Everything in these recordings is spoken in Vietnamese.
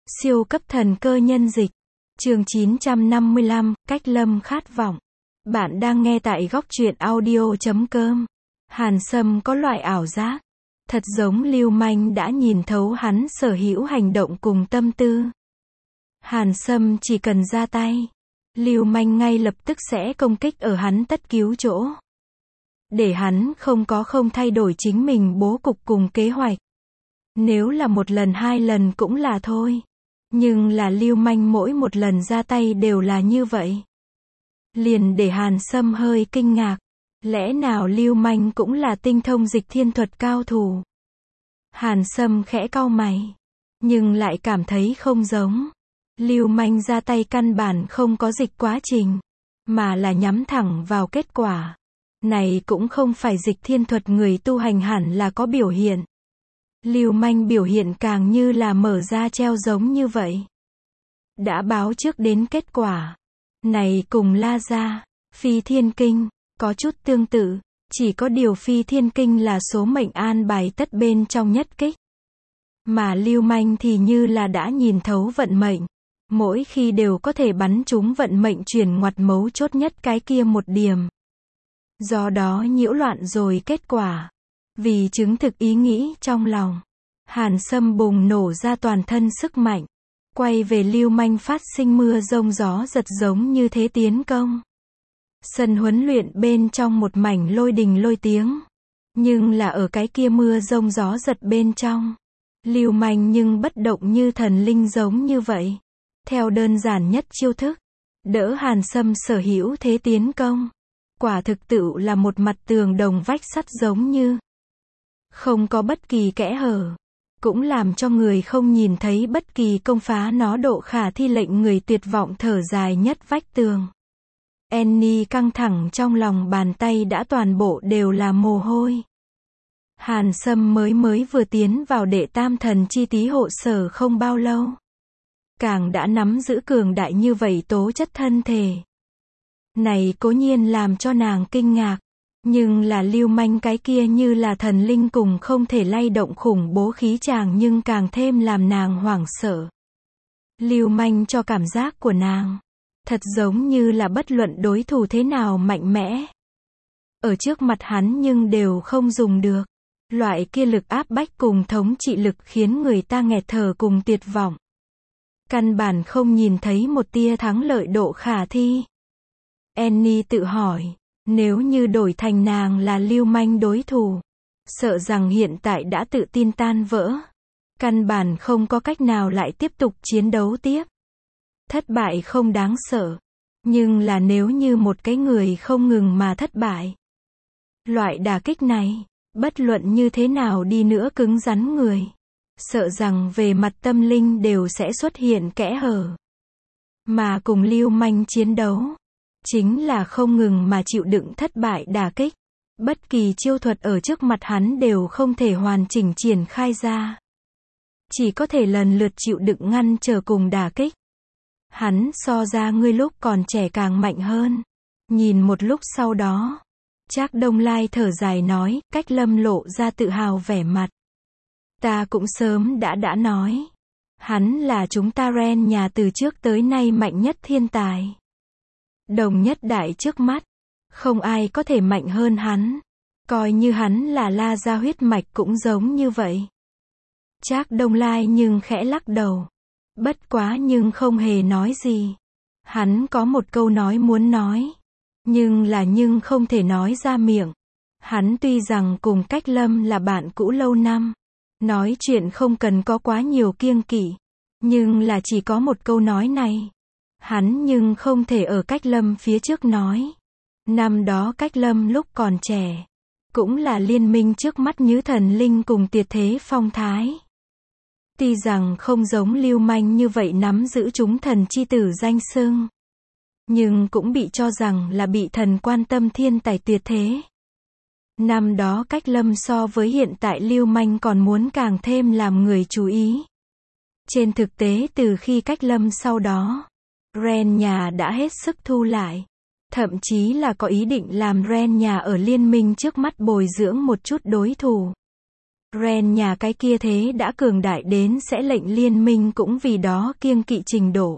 Siêu cấp thần cơ nhân dịch. Chương 955, Cách Lâm khát vọng. Bạn đang nghe tại góc truyện audio.com. Hàn Sâm có loại ảo giác. Thật giống Lưu Manh đã nhìn thấu hắn sở hữu hành động cùng tâm tư. Hàn Sâm chỉ cần ra tay, Lưu Manh ngay lập tức sẽ công kích ở hắn tất cứu chỗ. Để hắn không thay đổi chính mình bố cục cùng kế hoạch. Nếu là một lần hai lần cũng là thôi. Nhưng là Lưu Manh mỗi một lần ra tay đều là như vậy. Liền để Hàn Sâm hơi kinh ngạc. Lẽ nào Lưu Manh cũng là tinh thông dịch thiên thuật cao thủ? Hàn Sâm khẽ cau mày. Nhưng lại cảm thấy không giống. Lưu Manh ra tay căn bản không có dịch quá trình. Mà là nhắm thẳng vào kết quả. Này cũng không phải dịch thiên thuật người tu hành hẳn là có biểu hiện. Lưu Manh biểu hiện càng như là mở ra treo giống như vậy. Đã báo trước đến kết quả. Này cùng La Gia, Phi Thiên Kinh, có chút tương tự. Chỉ có điều Phi Thiên Kinh là số mệnh an bài tất bên trong nhất kích. Mà Lưu Manh thì như là đã nhìn thấu vận mệnh. Mỗi khi đều có thể bắn trúng vận mệnh chuyển ngoặt mấu chốt nhất cái kia một điểm. Do đó nhiễu loạn rồi kết quả. Vì chứng thực ý nghĩ trong lòng, Hàn Sâm bùng nổ ra toàn thân sức mạnh, quay về Lưu Manh phát sinh mưa rông gió giật giống như thế tiến công. Sân huấn luyện bên trong một mảnh lôi đình lôi tiếng, nhưng là ở cái kia mưa rông gió giật bên trong, Lưu Manh nhưng bất động như thần linh giống như vậy, theo đơn giản nhất chiêu thức, đỡ Hàn Sâm sở hữu thế tiến công. Quả thực tự là một mặt tường đồng vách sắt giống như không có bất kỳ kẽ hở, cũng làm cho người không nhìn thấy bất kỳ công phá nó độ khả thi lệnh người tuyệt vọng thở dài nhất vách tường. Annie căng thẳng trong lòng bàn tay đã toàn bộ đều là mồ hôi. Hàn Sâm mới vừa tiến vào đệ tam thần chi tí hộ sở không bao lâu. Càng đã nắm giữ cường đại như vậy tố chất thân thể. Này cố nhiên làm cho nàng kinh ngạc. Nhưng là Lưu Manh cái kia như là thần linh cùng không thể lay động khủng bố khí chàng nhưng càng thêm làm nàng hoảng sợ. Lưu Manh cho cảm giác của nàng, thật giống như là bất luận đối thủ thế nào mạnh mẽ. Ở trước mặt hắn nhưng đều không dùng được. Loại kia lực áp bách cùng thống trị lực khiến người ta nghẹt thở cùng tuyệt vọng. Căn bản không nhìn thấy một tia thắng lợi độ khả thi. Annie tự hỏi. Nếu như đổi thành nàng là Lưu Manh đối thủ, sợ rằng hiện tại đã tự tin tan vỡ. Căn bản không có cách nào lại tiếp tục chiến đấu tiếp. Thất bại không đáng sợ. Nhưng là nếu như một cái người không ngừng mà thất bại. Loại đả kích này, bất luận như thế nào đi nữa cứng rắn người. Sợ rằng về mặt tâm linh đều sẽ xuất hiện kẽ hở. Mà cùng Lưu Manh chiến đấu. Chính là không ngừng mà chịu đựng thất bại đả kích. Bất kỳ chiêu thuật ở trước mặt hắn đều không thể hoàn chỉnh triển khai ra. Chỉ có thể lần lượt chịu đựng ngăn trở cùng đả kích. Hắn so ra ngươi lúc còn trẻ càng mạnh hơn. Nhìn một lúc sau đó, Trác Đông Lai thở dài nói, Cách Lâm lộ ra tự hào vẻ mặt. Ta cũng sớm đã nói. Hắn là chúng ta Ren nhà từ trước tới nay mạnh nhất thiên tài. Đồng nhất đại trước mắt, không ai có thể mạnh hơn hắn. Coi như hắn là La Gia huyết mạch cũng giống như vậy. Trác Đông Lai nhưng khẽ lắc đầu. Bất quá nhưng không hề nói gì. Hắn có một câu nói muốn nói. Nhưng không thể nói ra miệng. Hắn tuy rằng cùng Cách Lâm là bạn cũ lâu năm. Nói chuyện không cần có quá nhiều kiêng kỵ. Nhưng là chỉ có một câu nói này. Hắn nhưng không thể ở Cách Lâm phía trước nói. Năm đó Cách Lâm lúc còn trẻ, cũng là liên minh trước mắt như thần linh cùng tuyệt thế phong thái. Tuy rằng không giống Lưu Manh như vậy nắm giữ chúng thần chi tử danh xưng, nhưng cũng bị cho rằng là bị thần quan tâm thiên tài tuyệt thế. Năm đó Cách Lâm so với hiện tại Lưu Manh còn muốn càng thêm làm người chú ý. Trên thực tế từ khi Cách Lâm sau đó, Ren nhà đã hết sức thu lại. Thậm chí là có ý định làm Ren nhà ở liên minh trước mắt bồi dưỡng một chút đối thủ. Ren nhà cái kia thế đã cường đại đến sẽ lệnh liên minh cũng vì đó kiêng kỵ trình độ.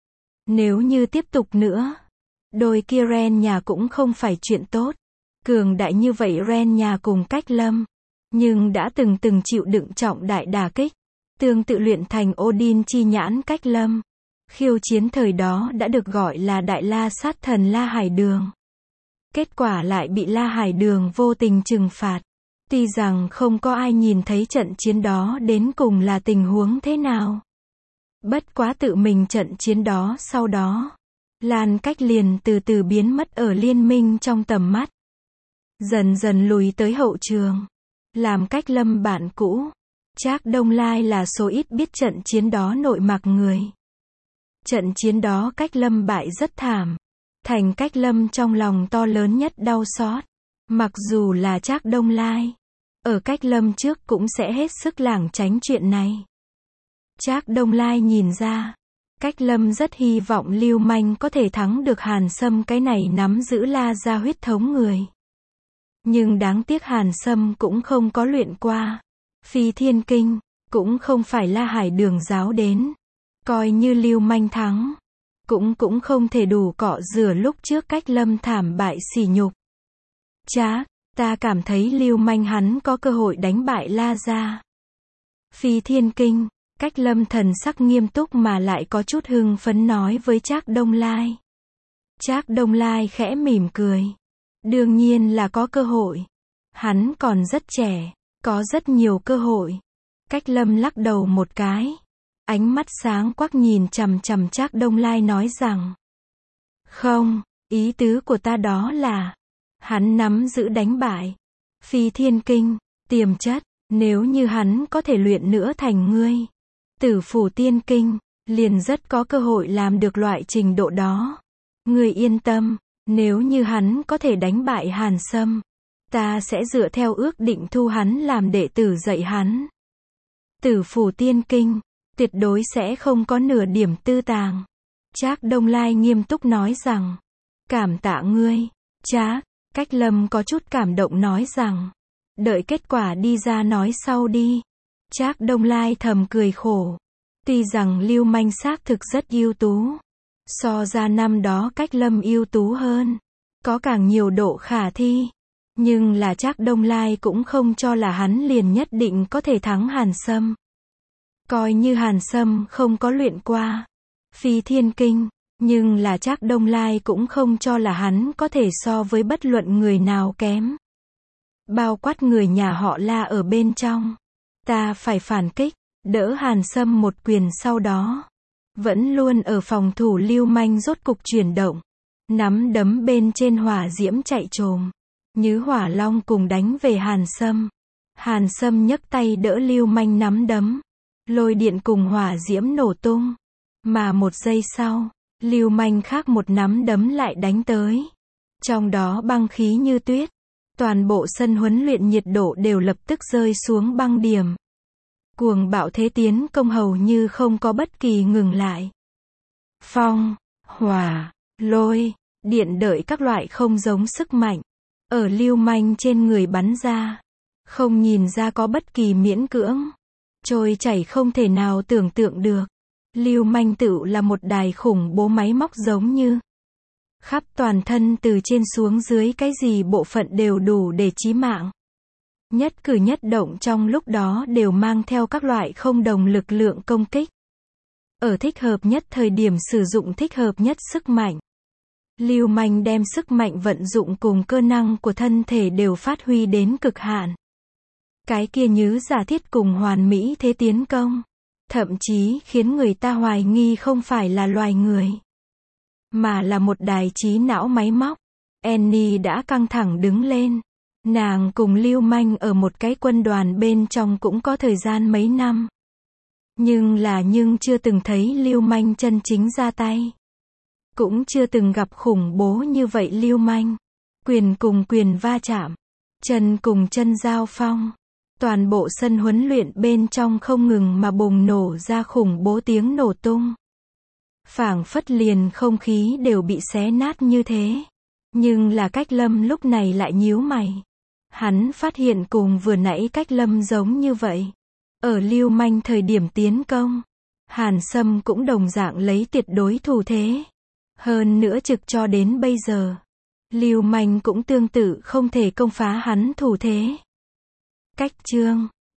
Nếu như tiếp tục nữa, đôi kia Ren nhà cũng không phải chuyện tốt. Cường đại như vậy Ren nhà cùng Cách Lâm, nhưng đã từng chịu đựng trọng đại đả kích. Tương tự luyện thành Odin chi nhãn Cách Lâm. Khiêu chiến thời đó đã được gọi là Đại La Sát Thần La Hải Đường. Kết quả lại bị La Hải Đường vô tình trừng phạt. Tuy rằng không có ai nhìn thấy trận chiến đó đến cùng là tình huống thế nào. Bất quá tự mình trận chiến đó sau đó, Lan Cách liền từ từ biến mất ở liên minh trong tầm mắt. Dần dần lùi tới hậu trường. Làm Cách Lâm bạn cũ. Trác Đông Lai là số ít biết trận chiến đó nội mặc người. Trận chiến đó Cách Lâm bại rất thảm. Thành Cách Lâm trong lòng to lớn nhất đau xót. Mặc dù là Trác Đông Lai, ở Cách Lâm trước cũng sẽ hết sức lảng tránh chuyện này. Trác Đông Lai nhìn ra, Cách Lâm rất hy vọng Lưu Manh có thể thắng được Hàn Sâm cái này nắm giữ La gia huyết thống người. Nhưng đáng tiếc Hàn Sâm cũng không có luyện qua Phi Thiên Kinh, cũng không phải La Hải Đường giáo đến. Coi như Lưu Manh thắng, cũng không thể đủ cọ rửa lúc trước Cách Lâm thảm bại sỉ nhục. Trác, ta cảm thấy Lưu Manh hắn có cơ hội đánh bại La gia. Phi Thiên Kinh, Cách Lâm thần sắc nghiêm túc mà lại có chút hưng phấn nói với Trác Đông Lai. Trác Đông Lai khẽ mỉm cười. Đương nhiên là có cơ hội. Hắn còn rất trẻ, có rất nhiều cơ hội. Cách Lâm lắc đầu một cái. Ánh mắt sáng quắc nhìn chằm chằm Trác Đông Lai nói rằng. Không, ý tứ của ta đó là, hắn nắm giữ đánh bại Phi Thiên Kinh, tiềm chất, nếu như hắn có thể luyện nữa thành ngươi Tử Phủ Tiên Kinh, liền rất có cơ hội làm được loại trình độ đó. Ngươi yên tâm, nếu như hắn có thể đánh bại Hàn Sâm, ta sẽ dựa theo ước định thu hắn làm đệ tử dạy hắn. Tử Phủ Tiên Kinh, tuyệt đối sẽ không có nửa điểm tư tàng. Trác Đông Lai nghiêm túc nói rằng, cảm tạ ngươi, Trác. Cách Lâm có chút cảm động nói rằng, đợi kết quả đi ra nói sau đi. Trác Đông Lai thầm cười khổ. Tuy rằng Lưu Manh xác thực rất ưu tú, so ra năm đó Cách Lâm ưu tú hơn, có càng nhiều độ khả thi, nhưng là Trác Đông Lai cũng không cho là hắn liền nhất định có thể thắng Hàn Sâm. Coi như Hàn Sâm không có luyện qua Phi Thiên Kinh, nhưng là Trác Đông Lai cũng không cho là hắn có thể so với bất luận người nào kém. Bao quát người nhà họ La ở bên trong. Ta phải phản kích, đỡ Hàn Sâm một quyền sau đó. Vẫn luôn ở phòng thủ Lưu Manh rốt cục chuyển động. Nắm đấm bên trên hỏa diễm chạy trồm. Như hỏa long cùng đánh về Hàn Sâm. Hàn Sâm nhấc tay đỡ Lưu Manh nắm đấm. Lôi điện cùng hỏa diễm nổ tung. Mà một giây sau, Lưu Manh khác một nắm đấm lại đánh tới. Trong đó băng khí như tuyết. Toàn bộ sân huấn luyện nhiệt độ đều lập tức rơi xuống băng điểm. Cuồng bạo thế tiến công hầu như không có bất kỳ ngừng lại. Phong, hỏa, lôi, điện đợi các loại không giống sức mạnh. Ở Lưu Manh trên người bắn ra. Không nhìn ra có bất kỳ miễn cưỡng. Trôi chảy không thể nào tưởng tượng được. Lưu Manh tựu là một đài khủng bố máy móc giống như. Khắp toàn thân từ trên xuống dưới cái gì bộ phận đều đủ để chí mạng. Nhất cử nhất động trong lúc đó đều mang theo các loại không đồng lực lượng công kích. Ở thích hợp nhất thời điểm sử dụng thích hợp nhất sức mạnh. Lưu Manh đem sức mạnh vận dụng cùng cơ năng của thân thể đều phát huy đến cực hạn. Cái kia như giả thiết cùng hoàn mỹ thế tiến công. Thậm chí khiến người ta hoài nghi không phải là loài người, mà là một đài trí não máy móc. Annie đã căng thẳng đứng lên. Nàng cùng Lưu Manh ở một cái quân đoàn bên trong cũng có thời gian mấy năm. Nhưng chưa từng thấy Lưu Manh chân chính ra tay. Cũng chưa từng gặp khủng bố như vậy Lưu Manh. Quyền cùng quyền va chạm. Chân cùng chân giao phong. Toàn bộ sân huấn luyện bên trong không ngừng mà bùng nổ ra khủng bố tiếng nổ tung. Phảng phất liền không khí đều bị xé nát như thế. Nhưng là Cách Lâm lúc này lại nhíu mày. Hắn phát hiện cùng vừa nãy Cách Lâm giống như vậy. Ở lưu manh thời điểm tiến công, Hàn Sâm cũng đồng dạng lấy tuyệt đối thủ thế. Hơn nữa trực cho đến bây giờ, lưu manh cũng tương tự không thể công phá hắn thủ thế. Cách chương